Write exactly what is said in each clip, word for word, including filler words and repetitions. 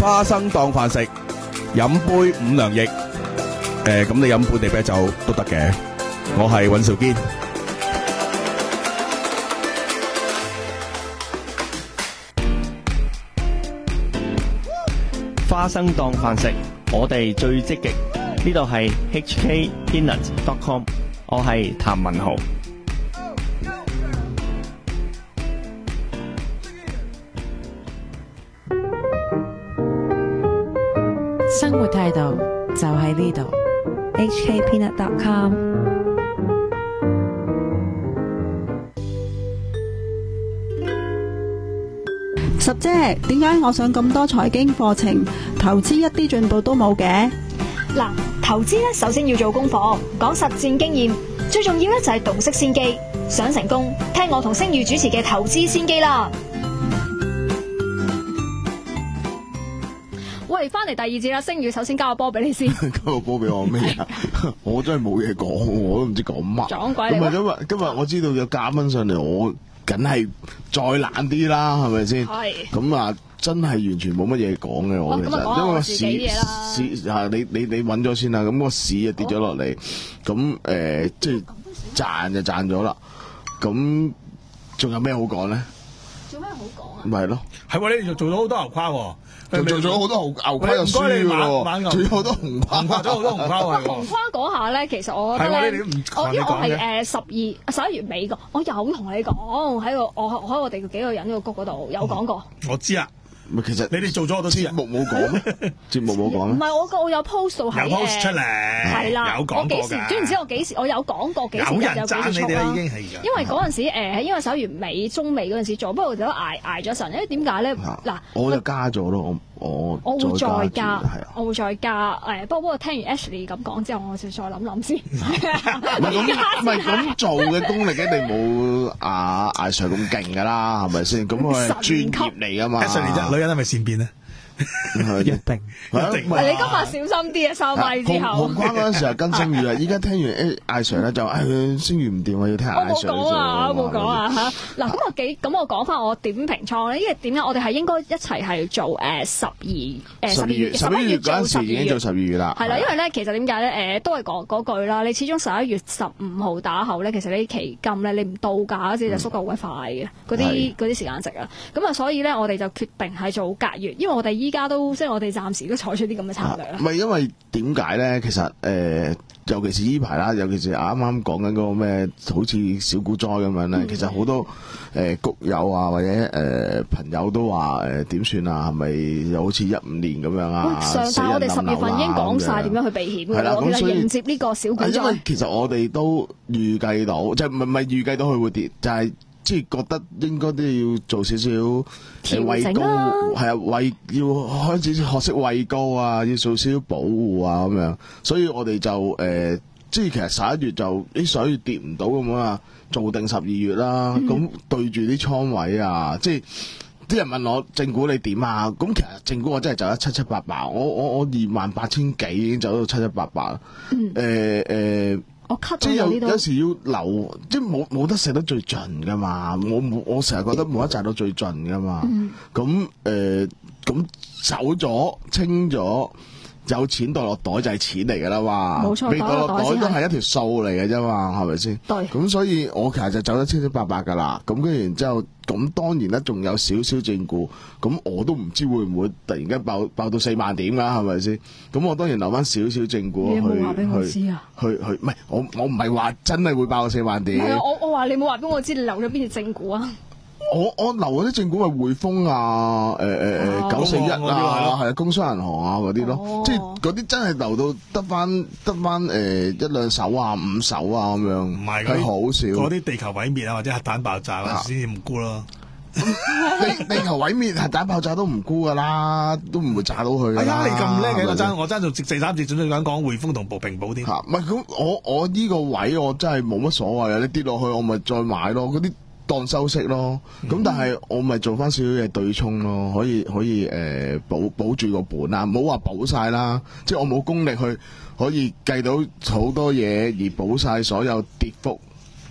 花生當飯食，飲杯五糧液。誒，咁你飲本地啤酒都得嘅。我係尹兆堅。 花生當飯食，我哋最積極。呢度係 H K Peanut dot com， 我係譚文豪。 生活態度就喺呢度 ，H K Peanut dot com。 十姐，點解我上咁多財經課程，投資一啲進步都冇嘅？ 嗱，投資咧首先要做功課，講實戰經驗，最重要咧就係洞悉先機。想成功，聽我同星宇主持嘅投資先機啦。喂，翻嚟第二節啦，星宇首先交個波俾你先。 交個波俾我咩啊？我真係冇嘢講，我都唔知講乜。 撞鬼嚟！ 咁啊，今日今日我知道有嘉賓上嚟，我梗係再懶啲啦，係咪先？係。咁啊，真係完全冇乜嘢講嘅我其實，因為個市市啊，你你你揾咗先啦。咁個市啊跌咗落嚟，咁誒即係賺就賺咗啦。咁仲有咩好講咧？ 做咩好講啊？ 咪係咯， 係喎，你哋做咗好多牛跨喎。 就做咗好多牛牛跨就輸噶咯，仲有好多紅跨， 跨咗好多紅跨喎。 紅跨嗰下咧，其實我覺得咧，我因為我係誒十二十一月尾個，我有同你講喺個我喺我哋幾個人個谷嗰度有講過。 我知啊。 其實你哋做咗好多節目冇講咩？節目冇講咩？ 唔係我個我有 post 到喺有 post 出嚟， 係啦， 有講過㗎。 總之我幾時我有講過幾時有人讚你哋啦，已經係㗎。 因為嗰陣時誒，因為十一月尾中尾嗰陣時做，不過就捱捱咗陣。因為點解咧？嗱， 我就加咗咯，我我我會再加，我會再加誒。不過不過聽完 Ashley 咁講之後，我就再諗諗先。 唔係咁，唔係咁做嘅功力一定冇阿艾 Sir 咁勁㗎啦，係咪先？咁佢係專業嚟㗎嘛。 Ashley 啫，女人係咪善變咧？ 一定， 一定。 你今日小心啲啊！收咪之後。 紅框嗰陣時係跟星宇啊，依家聽完誒艾 Sir 咧就誒星宇唔掂，我要聽艾 Sir。 我冇講啊，我冇講啊嚇。嗱咁我幾咁我講翻我點評倉咧，因為點解我哋係應該一齊係做誒十二誒十二月十一月嗰陣時已經做十二月啦。 係啦，因為咧其實點解咧誒都係講嗰句啦，你始終十一月十五號打後咧，其實你期金咧你唔到價嗰時就縮得好鬼快嘅嗰啲嗰啲時間值啊。咁啊，所以咧我哋就決定係做隔月，因為我哋依家都即係我哋暫時都採取啲咁嘅策略啦。 唔係因為點解咧？其實誒、呃，尤其是呢排啦，尤其是啱啱講緊嗰個咩，好似小股災咁樣咧。嗯、其實好多誒、呃、谷友啊，或者誒、呃、朋友都話誒點算啊？係咪又好似一五年咁樣啊？ 上但係我哋十月份已經講晒點樣去避險㗎啦。其實迎接呢個小股災。因為其實我哋都預計到，即係唔係唔係預計到佢會跌，就係、是。即係覺得應該都要做少少誒畏高，係啊畏要開始學識畏高啊，要做少少保護啊咁樣，所以我哋就誒、呃，即係其實十一月就啲十一月跌唔到咁啊，做定十二月啦。咁、嗯、對住啲倉位啊，即係啲人問我正股你點啊？咁其實正股我真係走得七七八八，我我我二萬八千幾已經走到七七八八啦。誒誒、嗯。呃呃即係有有時要留，即係冇冇得食得最盡噶嘛。我冇我成日覺得冇得賺到最盡噶嘛。咁誒咁走咗清咗，有錢袋落袋就係錢嚟噶啦嘛。冇錯，未袋落袋都係一條數嚟嘅啫嘛，係咪先？對。咁所以我其實就走得七七八八噶啦。咁跟住然之後，咁當然咧仲有少少正股，咁我都唔知會唔會突然間爆爆到四萬點㗎，係咪先？咁我當然留翻少少正股去。你冇話俾我知啊？去去唔係我我唔係話真係會爆到四萬點。係啊， 我我話你冇話俾我知，你留咗邊隻正股啊？ 我我留嗰啲正股係匯豐啊，誒誒誒九四一啊，係啊，工商銀行啊嗰啲咯，哦、即係嗰啲真係留到得翻得翻誒一兩手啊，五手啊咁樣，唔係佢好少。 嗰啲地球毀滅啊，或者核彈爆炸嗰陣先至唔沽咯。 地地球毀滅核彈爆炸都唔沽噶啦，都唔會炸到佢。 哎呀，你咁叻嘅，我爭我爭做第三節，準備講講匯豐同平保添。 嚇，唔係咁，我我呢個位我真係冇乜所謂啊！你跌落去我咪再買咯，嗰啲。當收息咯，咁、嗯、但係我咪做翻少少嘢對沖咯，可以可以誒、呃、保保住個本啊，唔好話保晒啦，即係我冇功力去可以計到好多嘢而保晒所有跌幅誒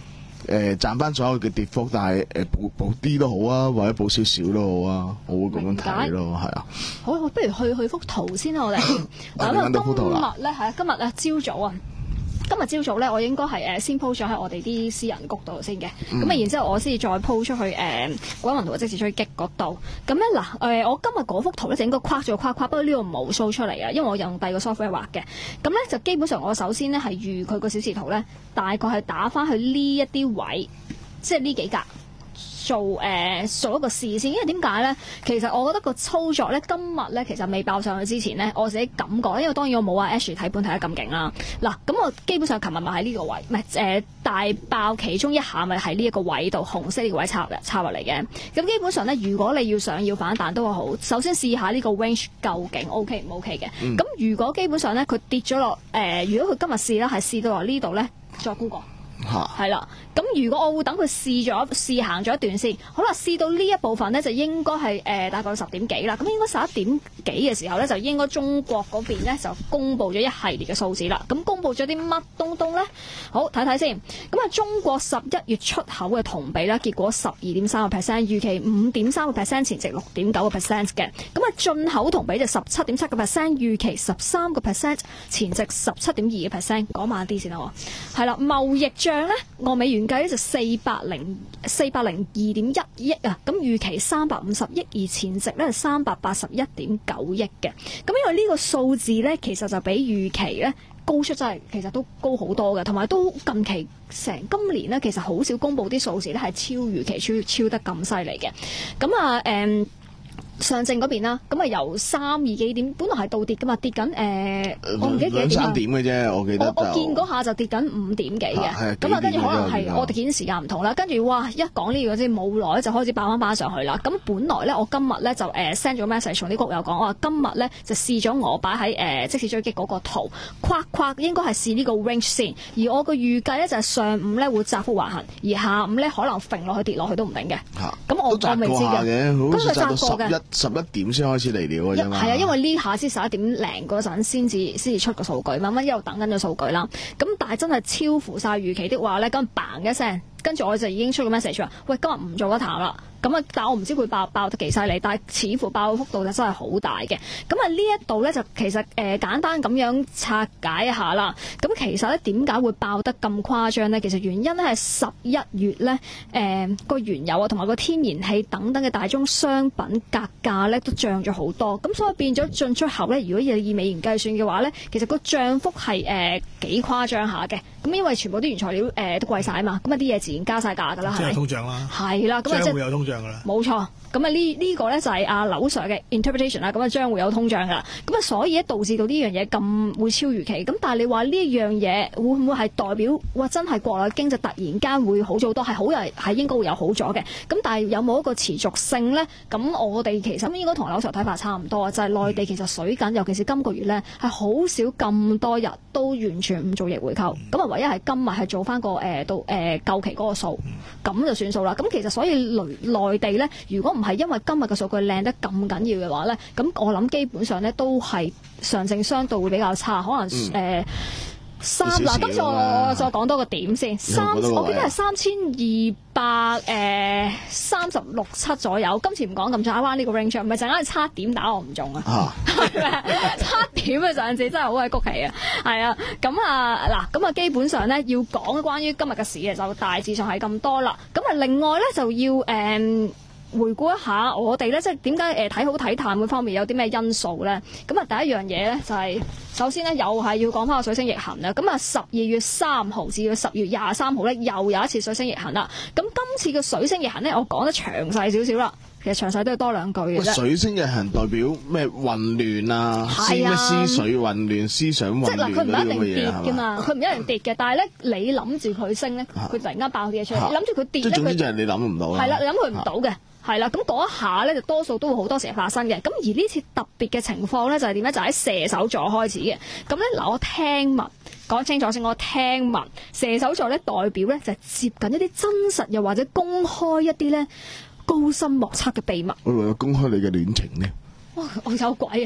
誒賺翻所有嘅跌幅，但係誒補補啲都好啊，或者補少少都好啊，我會咁樣睇咯，係啊。 好，不如去去幅圖先啦，我哋。 嗱，你揾到幅圖啦。 今日咧係啊，今日咧朝早啊。今日朝早咧，我應該係誒先 po 咗喺我哋啲私人谷度先嘅，咁啊、嗯，然之後我先至再 po 出去誒鬼魂圖嘅即時追擊嗰度。咁咧嗱誒，我今日嗰幅圖咧就應該框咗框框，不過呢度冇 show 出嚟啊，因為我用第二個 software 畫嘅。咁咧就基本上我首先咧係預佢個小時圖咧，大概係打翻去呢一啲位，即係呢幾格。做誒、呃、做一個試先，因為點解咧？其實我覺得個操作咧，今日咧其實未爆上去之前咧，我自己感覺，因為當然我冇阿 Ash 睇盤睇得咁勁啦。嗱，咁我基本上琴日咪喺呢個位，唔係誒大爆其中一下咪喺呢一個位度，紅色呢個位插入插入嚟嘅。咁基本上咧，如果你要想要反彈都好，首先試下呢個 range 究竟 OK 唔 OK 嘅。咁、嗯、如果基本上咧佢跌咗落誒，如果佢今日試啦，係試到落呢度咧，再估過。係啦，咁如果我會等佢試咗試行咗一段先，好啦，試到呢一部分咧就應該係誒、呃、大概十點幾啦，咁應該十一點幾嘅時候咧就應該中國嗰邊咧就公布咗一系列嘅數字啦。咁公布咗啲乜東東咧？好睇睇先。咁啊，中國十一月出口嘅同比咧，結果十二點三個 percent， 預期五點三個 percent， 前值六點九個 percent 嘅。咁啊，進口同比就十七點七個 percent， 預期十三個 percent， 前值十七點二個 percent。講慢啲先啦，係啦，貿易帳咧，按美元計咧就四百零四百零二點一億啊，咁預期三百五十億，而前值咧係三百八十一點九億嘅。咁因為呢個數字咧，其實就比預期咧高出，真係其實都高好多嘅，同埋都近期成今年咧，其實好少公布啲數字咧係超預期超超得咁犀利嘅。咁啊誒。嗯上證嗰邊啦，咁啊由三二幾點，本來係倒跌噶嘛，跌緊誒，呃、我唔記得幾點兩三點嘅啫，我記得我我見嗰下就跌緊五點幾嘅，咁啊跟住可能係我哋見時間唔同啦，跟住哇一講呢個先冇耐就開始爆翻翻上去啦。咁本來咧我今日咧就誒 send 咗 message 從啲谷友講，我話今日咧就試咗我擺喺誒即時追擊嗰個圖，框框應該係試呢個 range 先，而我個預計咧就係上午咧會窄幅橫行，而下午咧可能揈落去跌落去都唔定嘅。咁我我未知嘅，咁佢窄過嘅。 十一點先開始嚟料嘅啫嘛， 係啊，因為呢下先十一點零嗰陣先至先至出個數據，慢慢一路等緊個數據啦。咁但係真係超乎晒預期的話咧，咁嘭一聲，跟住我就已經出個 message 話，喂，今日唔做一談啦。咁啊，但我唔知佢爆爆得幾犀利，但係似乎爆嘅幅度就真係好大嘅。咁啊，呢一度咧就其實誒、呃、簡單咁樣拆解一下啦。咁其實咧點解會爆得咁誇張咧？其實原因咧係十一月咧誒個原油啊同埋個天然氣等等嘅大宗商品價格咧都漲咗好多。咁所以變咗進出口咧，如果以美元計算嘅話咧，其實個漲幅係誒幾誇張下嘅。咁因為全部啲原材料誒、呃、都貴晒啊嘛，咁啊啲嘢自然加晒價㗎啦，係咪？ 即係通脹啦。 係啦，咁啊即係會有通脹。冇錯，咁啊呢呢個咧就係阿劉 Sir 嘅 interpretation 啦，咁啊將會有通脹噶啦，咁啊所以咧導致到呢樣嘢咁會超預期，咁但係你話呢樣嘢會唔會係代表哇真係國內經濟突然間會好咗好多，係好係係應該會有好咗嘅，咁但係有冇一個持續性咧？咁我哋其實應該同劉 Sir 睇法差唔多啊，就係、是、內地其實水緊，尤其是今個月咧係好少咁多日都完全唔做逆回購，咁啊唯一係今日係做翻個誒到誒舊期嗰個數，咁就算數啦。咁其實所以內內地咧，如果唔係因為今日嘅數據靚得咁緊要嘅話咧，咁我諗基本上咧都係上證相對會比較差，可能誒、嗯呃、三嗱，今次我再講多個點先，三我記得係三千二百誒三十六七左右，今次唔講咁差，啱呢個 range 唔係陣間差點打我唔中啊，係咪差點嘅上次真係好鬼谷氣啊，係啊，咁啊嗱，咁啊基本上咧要講關於今日嘅市嘅就大致上係咁多啦，咁啊另外咧就要誒。嗯回顧一下我哋咧，即係點解誒睇好睇淡嗰方面有啲咩因素咧？咁啊，第一樣嘢咧就係、是、首先咧又係要講翻個水星逆行啦。咁啊，十二月三號至到十月廿三號咧又有一次水星逆行啦。咁今次嘅水星逆行咧，我講得詳細少少啦。其實詳細都要多兩句嘅啫。 水星逆行代表咩混亂啊？係啊，思緒混亂、思想混亂嗰啲咁嘅嘢係嘛？即係嗱，佢唔一定跌㗎嘛，佢唔一定跌嘅。但係咧，你諗住佢升咧，佢突然間爆啲嘢出嚟；你諗住佢跌咧，佢總之就係你諗唔到。係啦，你諗佢唔到嘅。係啦，咁嗰一下咧就多數都會好多時發生嘅。咁而呢次特別嘅情況咧就係點咧？就喺、是、射手座開始嘅。咁咧嗱，我聽聞講清楚先，我聽聞射手座咧代表咧就係、是、接近一啲真實又或者公開一啲咧高深莫測嘅秘密。我為咗公開你嘅戀情咧， 哇！我有鬼啊！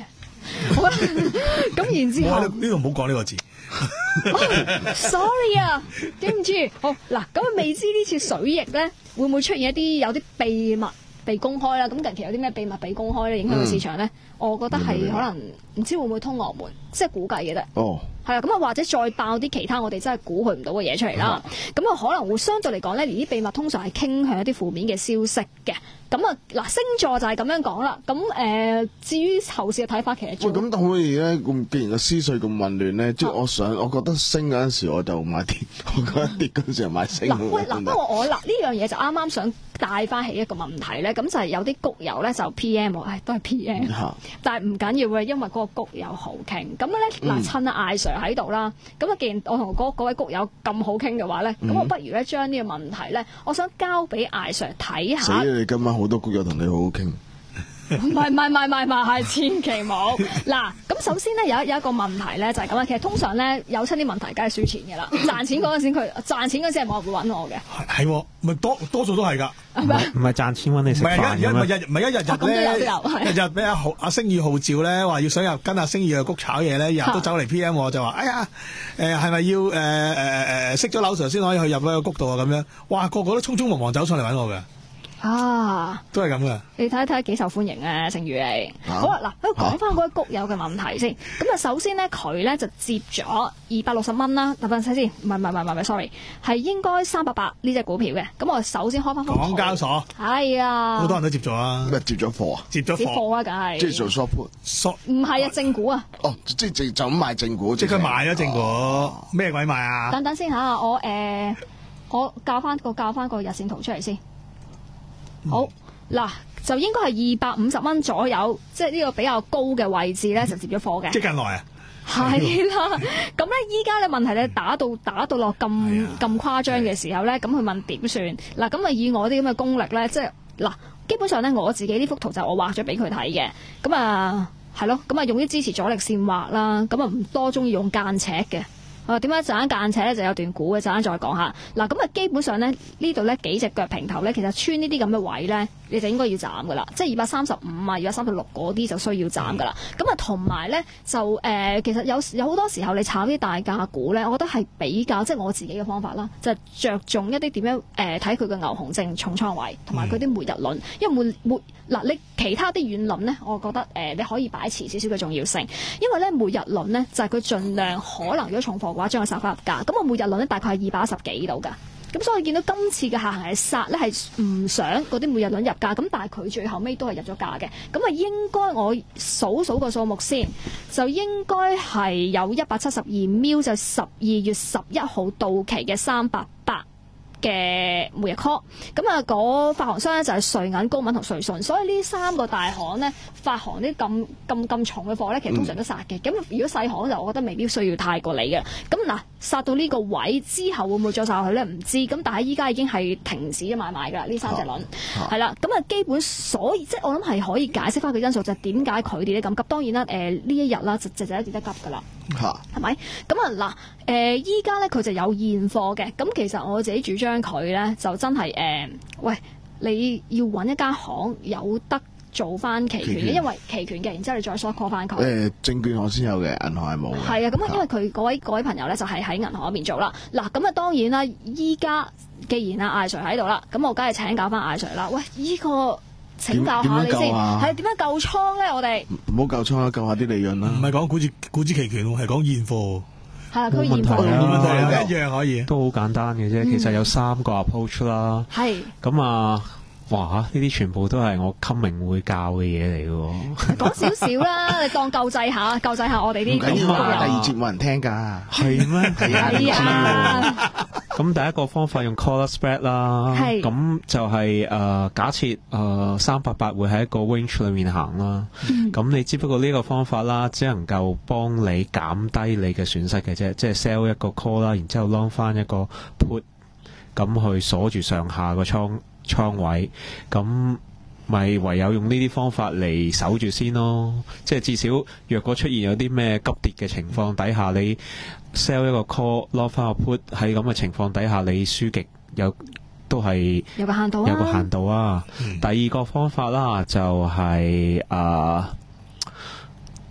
好啦，咁然之後呢度唔好講呢個字。 哦、sorry 啊，對唔住。好嗱，咁未知呢次水逆咧會唔會出現一啲有啲秘密被公開啦？咁近期有啲咩秘密被公開咧，影響個市場咧？嗯、我覺得係可能唔知會唔會通俄門，即係估計嘅啫。哦，係啊，咁啊或者再爆啲其他我哋真係估佢唔到嘅嘢出嚟啦。咁啊、嗯、可能會相對嚟講咧，呢啲秘密通常係傾向一啲負面嘅消息嘅。咁啊嗱，星座就係咁樣講啦。咁誒、呃，至於後市嘅睇法，其實喂， 咁可唔可以咧？咁既然個思緒咁混亂咧，即係我想，我覺得升嗰陣時我就買跌，我覺得跌嗰陣時就買升。嗱、嗯，喂，嗱，不過我嗱呢樣嘢就啱啱想帶翻起一個問題咧，咁就係有啲谷友咧就 P M 我，誒都係 P M，、嗯、但係唔緊要嘅，因為嗰個谷友好傾。咁咧嗱，趁阿艾 Sir 喺度啦，咁啊既然我同嗰位谷友咁好傾嘅話咧，咁、嗯、我不如咧將呢個問題咧，我想交俾艾 Sir 睇下。 死你今晚好多谷友同你好好傾。 唔係唔係唔係唔係唔係，千祈冇。嗱，咁首先咧有有一個問題咧就係咁啦。其實通常咧有親啲問題，梗係輸錢嘅啦。賺錢嗰陣時佢賺錢嗰陣時係冇人會揾我嘅。係係， 咪多多數都係㗎。 係咪？ 唔係賺錢揾你食飯嘅咩？ 唔係日唔係一日日咧，日日俾阿阿星宇號召咧，話要想入跟阿星宇去谷炒嘢咧，日日都走嚟 P M 我就話：哎呀，誒係咪要誒誒誒識咗劉 Sir 先可以去入嗰個谷度啊？咁樣，哇個個都匆匆忙忙走上嚟揾我嘅。 啊， 都係咁嘅。 你睇一睇幾受歡迎啊，盛宇你。啊、好啦，嗱，講翻嗰位谷友嘅問題先。咁啊，首先咧，佢咧就接咗二百六十蚊啦。等陣睇先，唔係唔係唔係唔係 sorry， 係應該三百八呢隻股票嘅。咁我首先開翻翻港交所。 係啊， 好多人都接咗啊。 咩接咗貨啊？ 接咗貨。貨啊，梗係。 即係做 short put。 唔係啊，正股啊。 哦，即係就就咁賣正股。 即係佢賣咗正股，咩鬼賣啊？ 等等先嚇，我誒、呃、我教翻個教翻個日線圖出嚟先。好。嗱，就應該係二百五十蚊左右，即係呢個比較高嘅位置咧，就接咗貨嘅。 即係近來啊， 係啦。咁咧，依家咧問題咧打到打到落咁咁誇張嘅時候咧，咁佢問點算？嗱，咁啊以我啲咁嘅功力咧，即係嗱，基本上咧我自己呢幅圖就我畫咗俾佢睇嘅。咁啊係咯，咁啊用啲支持阻力線畫啦。咁啊唔多中意用間尺嘅。啊，點解陣間間尺咧就有段估嘅，陣間再講下。嗱，咁啊基本上咧呢度咧幾隻腳平頭咧，其實穿呢啲咁嘅位咧，你就應該要斬噶啦。即係二百三十五啊，二百三十六嗰啲就需要斬噶啦。咁啊同埋咧就誒、呃，其實有有好多時候你炒啲大價股咧，我覺得係比較即係我自己嘅方法啦，就係、是、着重一啲點樣誒睇佢嘅牛熊證重倉位，同埋佢啲每日輪，因為每每嗱你其他啲軟輪咧，我覺得誒、呃、你可以擺遲少少嘅重要性，因為咧每日輪咧就係佢盡量可能如果重貨嘅話，將佢殺翻入價。咁我每日輪咧大概係二百一十幾度㗎。咁所以見到今次嘅下行係殺咧係唔想嗰啲每日輪入價，咁但係佢最後尾都係入咗價嘅。咁啊應該我數數個數目先，就應該係有一百七十二 mil 就十二月十一號到期嘅三百八嘅每日 call， 咁啊嗰發行商咧就係瑞銀、高敏同瑞信，所以呢三個大行咧發行啲咁咁咁重嘅貨咧，其實通常都殺嘅。咁、嗯、如果細行就我覺得未必需要太過理嘅。咁嗱殺到呢個位之後會唔會再殺落去咧？唔知。咁但係依家已經係停止咗買賣㗎啦，呢三隻輪係啦。咁啊基本所以即係我諗係可以解釋翻個因素，就係點解佢哋咧咁急。當然啦，誒、呃、呢一日啦就就就一跌得急㗎啦，係咪？咁啊嗱誒依家咧佢就有現貨嘅。咁其實我自己主張佢咧就真係誒、呃，喂，你要揾一間行有得做翻期權嘅，因為期權嘅，然之後你再 short call 翻佢。誒、 呃，證券行先有嘅，銀行係冇嘅。 係啊，咁啊，因為佢嗰位嗰位朋友咧就係喺銀行嗰邊做啦。嗱，咁啊當然啦，依家既然阿艾 Sir 喺度啦，咁我梗係請教翻艾 Sir 啦。喂，依、這個請教下你先，係點樣救倉咧？我哋唔好救倉啦，救下啲利潤啦。 唔係講股指股指期權喎，係講現貨。 係啊，佢現貨冇問題啊， 一樣可以， 都好簡單嘅啫。嗯、其實有三個 approach 啦。係。咁啊，哇！呢啲全部都係我 coming 會教嘅嘢嚟嘅。 講少少啦，你當救濟下，救濟下我哋啲。 唔緊要啊，第二節冇人聽㗎。 係咩？ 係啊。 咁第一個方法用 collar spread 啦。係。咁就係、是、誒、呃、假設誒三百八會喺一個 range 裏面行啦。咁、嗯、你只不過呢個方法啦，只能夠幫你減低你嘅損失嘅啫，即係 sell 一個 call 啦，然之後 long 翻一個 put， 咁去鎖住上下個倉倉位，咁咪唯有用呢啲方法嚟守住先咯。即係至少若果出現有啲咩急跌嘅情況底下，你 sell 一個 call long 翻個 put， 喺咁嘅情況底下你輸極有都係有個限度啊， 有個限度啊。嗯、第二個方法啦就係、是、誒、呃、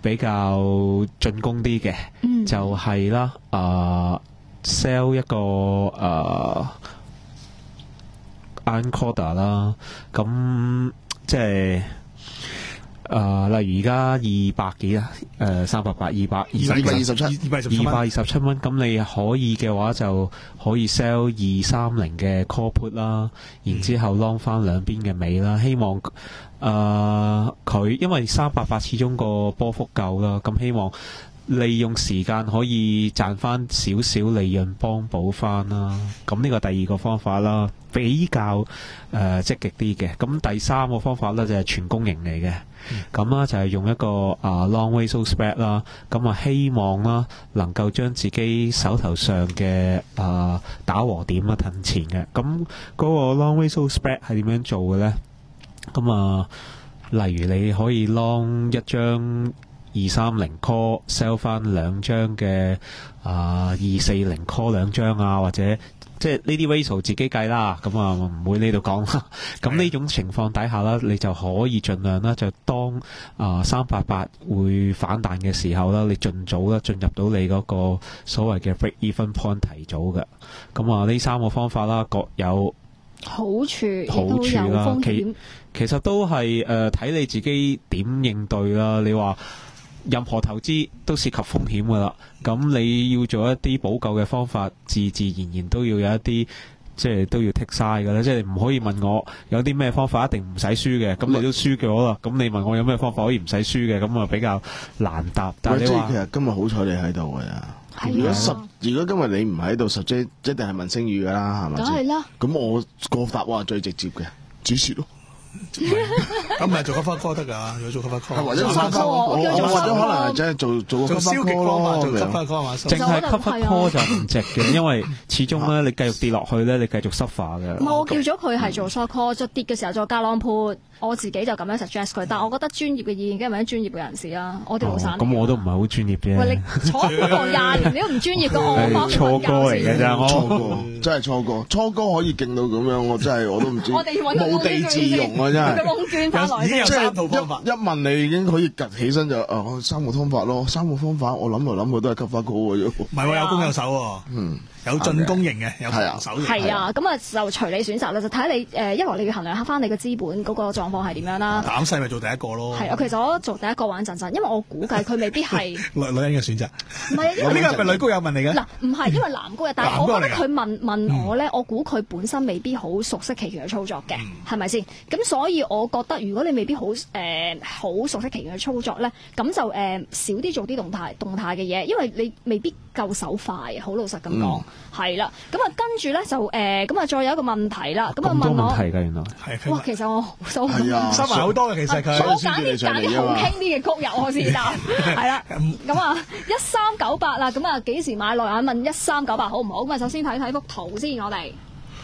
比較進攻啲嘅， 嗯、 就係啦，誒、呃、sell 一個誒 encoder 啦，咁即係。誒、呃，例如而家二百幾啊，誒三百八、二百二十、 二百二十七、 二百二十七蚊，咁你可以嘅話就可以 sell 二三零嘅 call put 啦，然之後 long 翻兩邊嘅尾啦，希望誒佢、呃、因為三百八始終個波幅夠啦，咁希望利用時間可以賺翻少少利潤幫補翻啦，咁呢個第二個方法啦，比較誒、呃、積極啲嘅。咁第三個方法咧就係、是、全公型嚟嘅，咁啦、嗯、就係、是、用一個啊、uh, long ratio spread 啦，咁啊希望啦能夠將自己手頭上嘅啊、uh, 打和點啊褪前嘅。咁嗰個 long ratio spread 係點樣做嘅咧？咁啊，例如你可以 long 一張二三零 call sell 翻兩張嘅啊二四零 call 兩張啊，或者即係呢啲 ratio 自己計啦，咁啊唔會呢度講啦。咁呢種情況底下啦，你就可以盡量啦，就當啊三八八會反彈嘅時候啦，你盡早啦進入到你嗰個所謂嘅 break even point 提早嘅。咁啊呢三個方法啦，各有好處， 好處啦。其其實都係誒睇你自己點應對啦。你話任何投資都涉及風險噶啦，咁你要做一啲補救嘅方法，自自然然都要有一啲，即係都要剔晒噶啦，即係你唔可以問我有啲咩方法一定唔使輸嘅，咁你都輸咗啦，咁你問我有咩方法可以唔使輸嘅，咁啊比較難答。但係你話其實今日好彩你喺度㗎呀。如果十如果今日你唔喺度，十即一定係問星宇㗎啦，係咪先？ 梗係啦。 咁我個答案係最直接嘅，止蝕咯。 咁咪做 cover call 得㗎，要做 cover call， 或者做 cover call，或者可能係真係做做個 cover call 咯， 做 cover call 嘛， 淨係 cover call 就唔值嘅，因為始終咧你繼續跌落去咧，你繼續 suffer 嘅。 唔係我叫咗佢係做 short call，再跌嘅時候再加 long put，我自己就咁樣 suggest 佢。但係我覺得專業嘅意見，梗係問啲專業嘅人士啦。我哋老散。 咁我都唔係好專業嘅。 喂，你坐喺度廿年，你都唔專業嘅，我初哥嚟嘅咋，我初哥真係初哥，初哥可以勁到咁樣，我真係我都唔知。 我哋無地自容啊，真係。 已經有三套方法， 一問你已經可以趌起身就啊三個方法咯，三個方法我諗嚟諗去都係吸翻高嘅啫。唔係喎，有攻有守喎，嗯，有進攻型嘅，有防守型。 係啊，咁啊就隨你選擇啦，就睇你誒，一來你要衡量下翻你嘅資本嗰個狀況係點樣啦。 膽細咪做第一個咯。係啊，其實我做第一個玩陣陣，因為我估計佢未必係女女人嘅選擇。 唔係啊，因為呢個係咪女高友問嚟嘅？ 嗱，唔係，因為男高嘅，但係我覺得佢問問我咧，我估佢本身未必好熟悉期權嘅操作嘅，係咪先？咁所以我覺得如果你未必好誒好熟悉期權嘅操作咧，咁就誒、呃、少啲做啲動態動態嘅嘢，因為你未必夠手快，好老實咁講，係啦、嗯。咁啊跟住咧就誒咁啊再有一個問題啦，咁啊問我問題㗎原來係哇，其實我收收埋好多嘅，其實佢我揀啲揀啲好傾啲嘅曲入我先答，係啦。咁啊一三九八啦，咁啊幾時買落啊？問一三九八好唔好？咁啊首先睇睇幅圖先，我哋。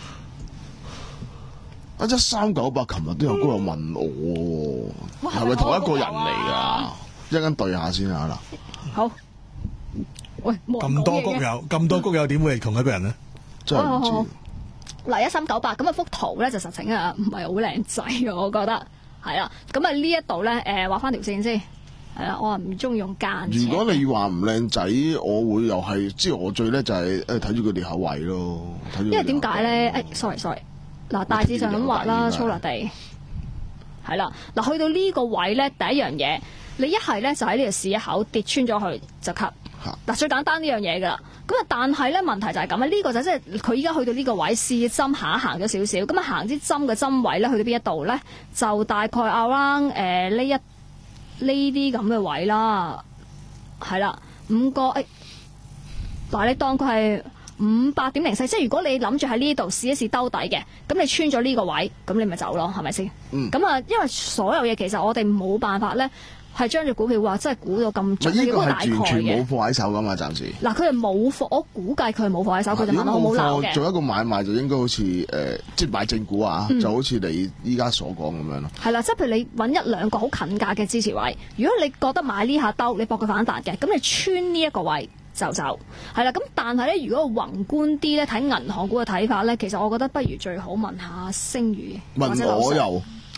啊！一三九八，琴日都有高友問我，係咪同一個人嚟㗎？一陣間對下先啊嗱。 好。喂， 咁多谷友，咁多谷友點會係同一個人咧？ 真係唔知。 嗱，一三九八咁啊幅圖咧就實情啊，唔係好靚仔嘅，我覺得係啦。咁啊呢一度咧誒畫翻條線先，係啦，我話唔中意用間。 如果你話唔靚仔，我會又係即係我最叻就係誒睇住佢裂口位咯。 因為點解咧？誒、哎、sorry sorry。嗱，大致上咁畫啦，粗落地係啦。嗱，去到呢個位咧，第一樣嘢，你一係咧就喺呢度試一口跌穿咗佢就 cut。嗱，最簡單呢樣嘢噶啦。咁啊，但係咧問題就係咁啊，呢、呢個就即係佢依家去到呢個位試針下行咗少少，咁啊行啲針嘅針位咧去到邊一度咧，就大概 around 誒呢一呢啲咁嘅位啦，係啦，五個誒，嗱、哎、你當佢係。五百點零四，即係如果你諗住喺呢度試一試兜底嘅，咁你穿咗呢個位，咁你咪走咯，係咪先？咁啊、嗯，因為所有嘢其實我哋冇辦法咧，係將隻股票話真係估到咁準， 呢個係完全冇貨喺手噶嘛，暫時。嗱， 佢係冇貨，我估計佢係冇貨喺手，佢就問我冇鬧嘅。 做一個買賣就應該好似誒、呃，即係買正股啊，嗯、就好似你依家所講咁樣咯。係啦，即係譬如你揾一兩個好近價嘅支持位，如果你覺得買呢下兜，你搏佢反彈嘅，咁你穿呢一個位。就走係啦，咁但係咧，如果宏觀啲咧，睇銀行股嘅睇法咧，其實我覺得不如最好問下星宇。 問我又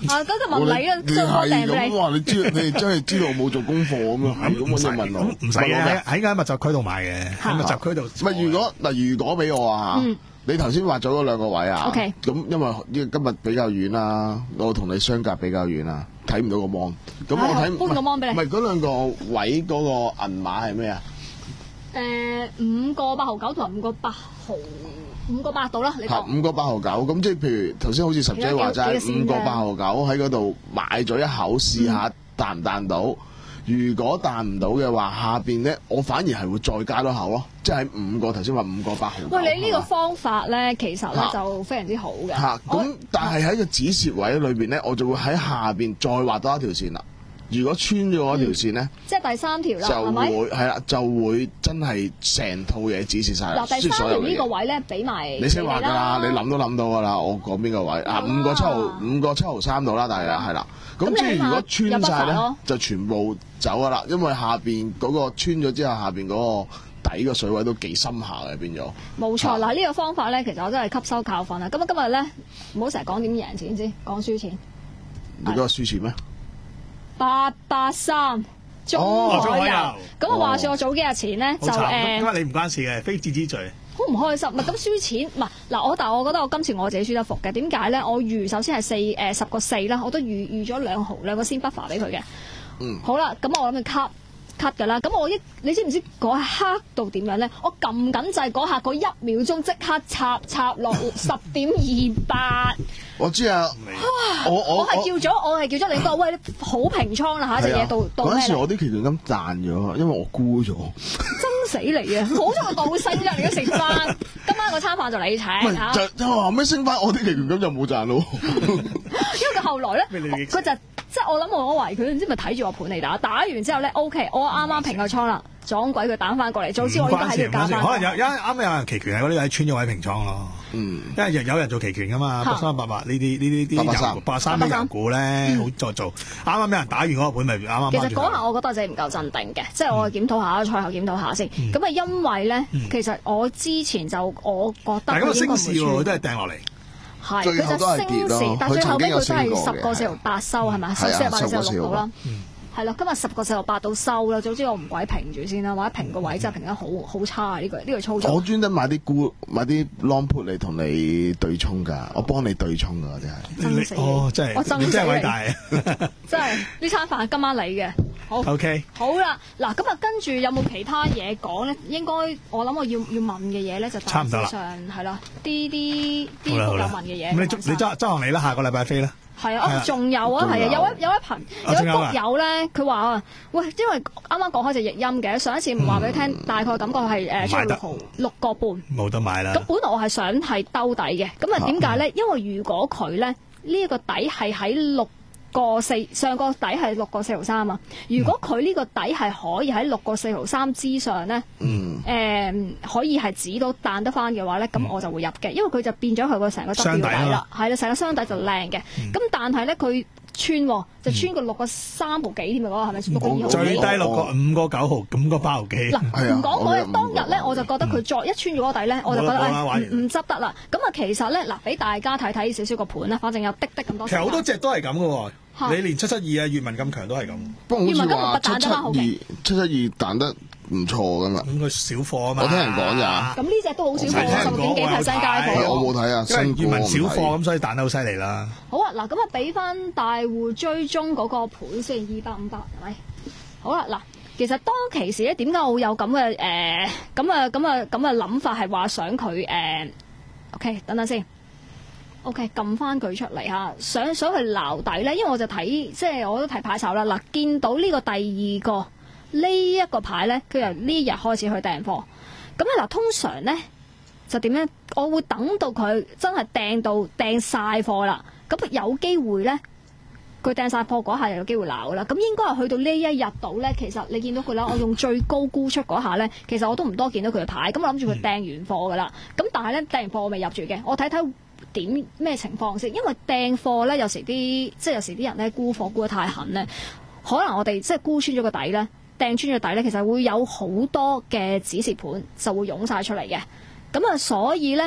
啊，嗰個問你啊， 你將我訂俾你。 係咁話，你知你真係知道我冇做功課咁樣，係咁揾你問我， 唔使嘅，喺間密集區度買嘅，喺密集區度。 唔係如果嗱，如果俾我啊，你頭先畫咗嗰兩個位啊，咁因為今日比較遠啦，我同你相隔比較遠啦，睇唔到個 mon，咁我睇搬個 mon 俾你。 唔係嗰兩個位嗰個銀碼係咩啊？ 誒，五個八毫九同埋五個八毫。五個八度啦，你講五個八毫九，咁即係譬如頭先好似十姐話齋，五個八毫九喺嗰度買咗一口試下彈唔彈到，如果彈唔到嘅話，下邊咧我反而係會再加多口咯，即係喺五個頭先話五個八毫九。 喂，你呢個方法咧，其實咧就非常之好嘅。 嚇，咁但係喺個止蝕位裏邊咧，我就會喺下邊再畫多一條線啦。如果穿咗嗰條線咧、嗯， 即係第三條啦， 就會係啦，就會真係成套嘢指示晒。 嗱，第三條呢個位咧，俾埋你先畫㗎啦，你諗都諗到㗎啦。我講邊個位啊？五個七毫，五個七毫三度啦，大約係啦。咁即係如果穿晒咧，就全部走㗎啦。因為下邊嗰個穿咗之後，下邊嗰個底個水位都幾深下嘅變咗。冇錯，嗱呢個方法咧，其實我真係吸收教訓啦。咁啊，今日咧唔好成日講點贏錢先，講輸錢。 你嗰個輸錢咩？ 八八三中海油，咁我話說我早幾日前咧就誒， 因為你唔關事嘅，非戰之罪。 好唔開心，唔係咁輸錢，唔係嗱我，但係我覺得我今次我自己輸得服嘅，點解咧？我預首先係四誒十個四啦，我都預預咗兩毫兩個先 buffer 俾佢嘅。嗯，好啦，咁我諗住 cut cut 㗎啦，咁我一你知唔知嗰一刻到點樣咧？我撳緊掣嗰下嗰一秒鐘即刻插插落十點二八。 我知啊，我我我係叫咗，我係叫咗你個喂，好平倉啦嚇，隻嘢到到咩？ 嗰陣時我啲期權金賺咗，因為我沽咗。 憎死你啊！好彩我倒升啫，你都食翻。今晚個餐飯就你請嚇。 就就後尾升翻，我啲期權金就冇賺咯。 因為佢後來咧，佢就即係我諗我懷疑佢唔知咪睇住我盤嚟打，打完之後咧 OK，我啱啱平個倉啦。撞鬼佢彈翻過嚟，早知我應該喺度加翻。 可能有有啱啱有人期權喺嗰啲位穿咗位平倉咯。嗯，因為有人做期權噶嘛，八三八八呢啲呢啲啲八三啲油股咧，好再做。啱啱俾人打完嗰個盤，咪啱啱。 其實嗰下我覺得自己唔夠鎮定嘅，即係我檢討下，賽後檢討下先。咁啊，因為咧，其實我之前就我覺得應該升市喎，都係掟落嚟。 係，佢就升市，但最後尾佢都係十個四毫八收係咪？十四八四六到啦。係咯，今日十個四毫八到收啦，總之我唔鬼平住先啦，或者平個位真係平得好好差啊！呢、呢個呢、呢個操作。 我專登買啲沽買啲 long put 嚟同你對沖㗎，我幫你對沖㗎，真係。 憎死你！ 哦，真係， 我憎死你！ 真係偉大。 真係呢餐飯今晚你嘅。好。O K。 好啦，嗱咁啊，跟住有冇其他嘢講咧？應該我諗我要要問嘅嘢咧就大致上係啦，啲啲啲有問嘅嘢。 咁你你周周行你啦，下個禮拜飛啦。 係啊，仲有啊，係啊，有位有位朋有位谷友咧，佢話啊，喂，因為啱啱講開隻譯音嘅，上一次唔話俾你聽，大概感覺係誒出六毫六個半， 冇得買啦。 咁本來我係想係兜底嘅，咁啊點解咧？因為如果佢咧呢一個底係喺六個四，上個底係六個四毫三啊。如果佢呢個底係可以喺六個四毫三之上咧，誒、嗯呃、可以係指到彈得翻嘅話咧，咁、嗯、我就會入嘅，因為佢就變咗佢個成個 W 底啦，係啦，成個箱底就靚嘅。咁、嗯、但係咧佢穿就穿個六個三毫幾添啊，嗰個係咪六個二毫幾？ 最低六個五個九毫，五個八毫幾。嗱， 唔講嗰日當日咧，我就覺得佢再一穿咗個底咧，我就覺得唔唔執得啦。咁啊，其實咧嗱，俾大家睇睇少少個盤啦，反正有滴滴咁多。 其實好多隻都係咁嘅喎。你連七七二啊，粵文咁強都係咁。 不過好似話七七二、七七二彈得唔錯噶嘛。 咁佢少貨啊嘛。 我聽人講咋。 咁呢隻都好少貨，十點幾 percent 街貨。 我冇睇啊， 因為粵文少貨咁，所以彈得好犀利啦。 好啊，嗱，咁啊，俾翻大戶追蹤嗰個盤先，二百五百係咪？好啦，嗱，其實當其時咧，點解我會有咁嘅誒咁啊咁啊咁嘅諗法，係話想佢誒 OK，等等先。O.K. 撳翻佢出嚟嚇，想想去撈底咧，因為我就睇即係我都睇牌手啦。嗱，見到呢個第二個呢一個牌咧，佢由呢日開始去訂貨。咁咧嗱，通常咧就點咧？我會等到佢真係訂到訂晒貨啦。咁有機會咧，佢訂晒貨嗰下就有機會撈啦。咁應該係去到呢一日度咧，其實你見到佢啦，我用最高沽出嗰下咧，其實我都唔多見到佢嘅牌。咁我諗住佢訂完貨噶啦。咁、嗯、但係咧訂完貨我未入住嘅，我睇睇。點咩情況先？因為訂貨咧，有時啲即係有時啲人咧沽貨沽得太狠咧，可能我哋即係沽穿咗個底咧，訂穿咗底咧，其實會有好多嘅止蝕盤就會湧晒出嚟嘅。咁啊，所以咧呢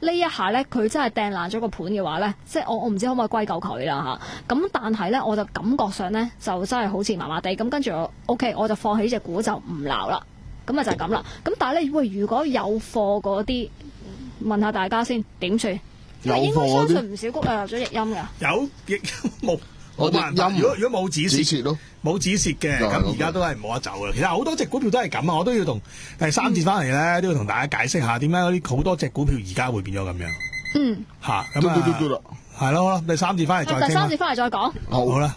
呢一下咧佢真係掟爛咗個盤嘅話咧，即係我我唔知可唔可以歸咎佢啦嚇。咁但係咧我就感覺上咧就真係好似麻麻地。咁跟住我 OK，我就放棄隻股就唔鬧啦。咁啊就係咁啦。咁但係咧喂，如果有貨嗰啲，問下大家先點算？因為應該相信唔少股誒有咗逆音㗎。 有逆冇？冇辦法。如果如果冇止蝕咯，冇止蝕嘅，咁而家都係冇得走嘅。其實好多隻股票都係咁啊，我都要同第三節翻嚟咧，嗯、都要同大家解釋下點解嗰啲好多隻股票而家會變咗咁樣。 嗯。 嚇咁啊，係咯，好啦，第三節翻嚟再傾。 第三節翻嚟再講。 好，好啦。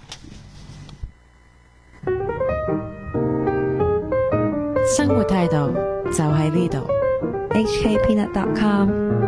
生活態度就喺呢度。H K Peanut dot com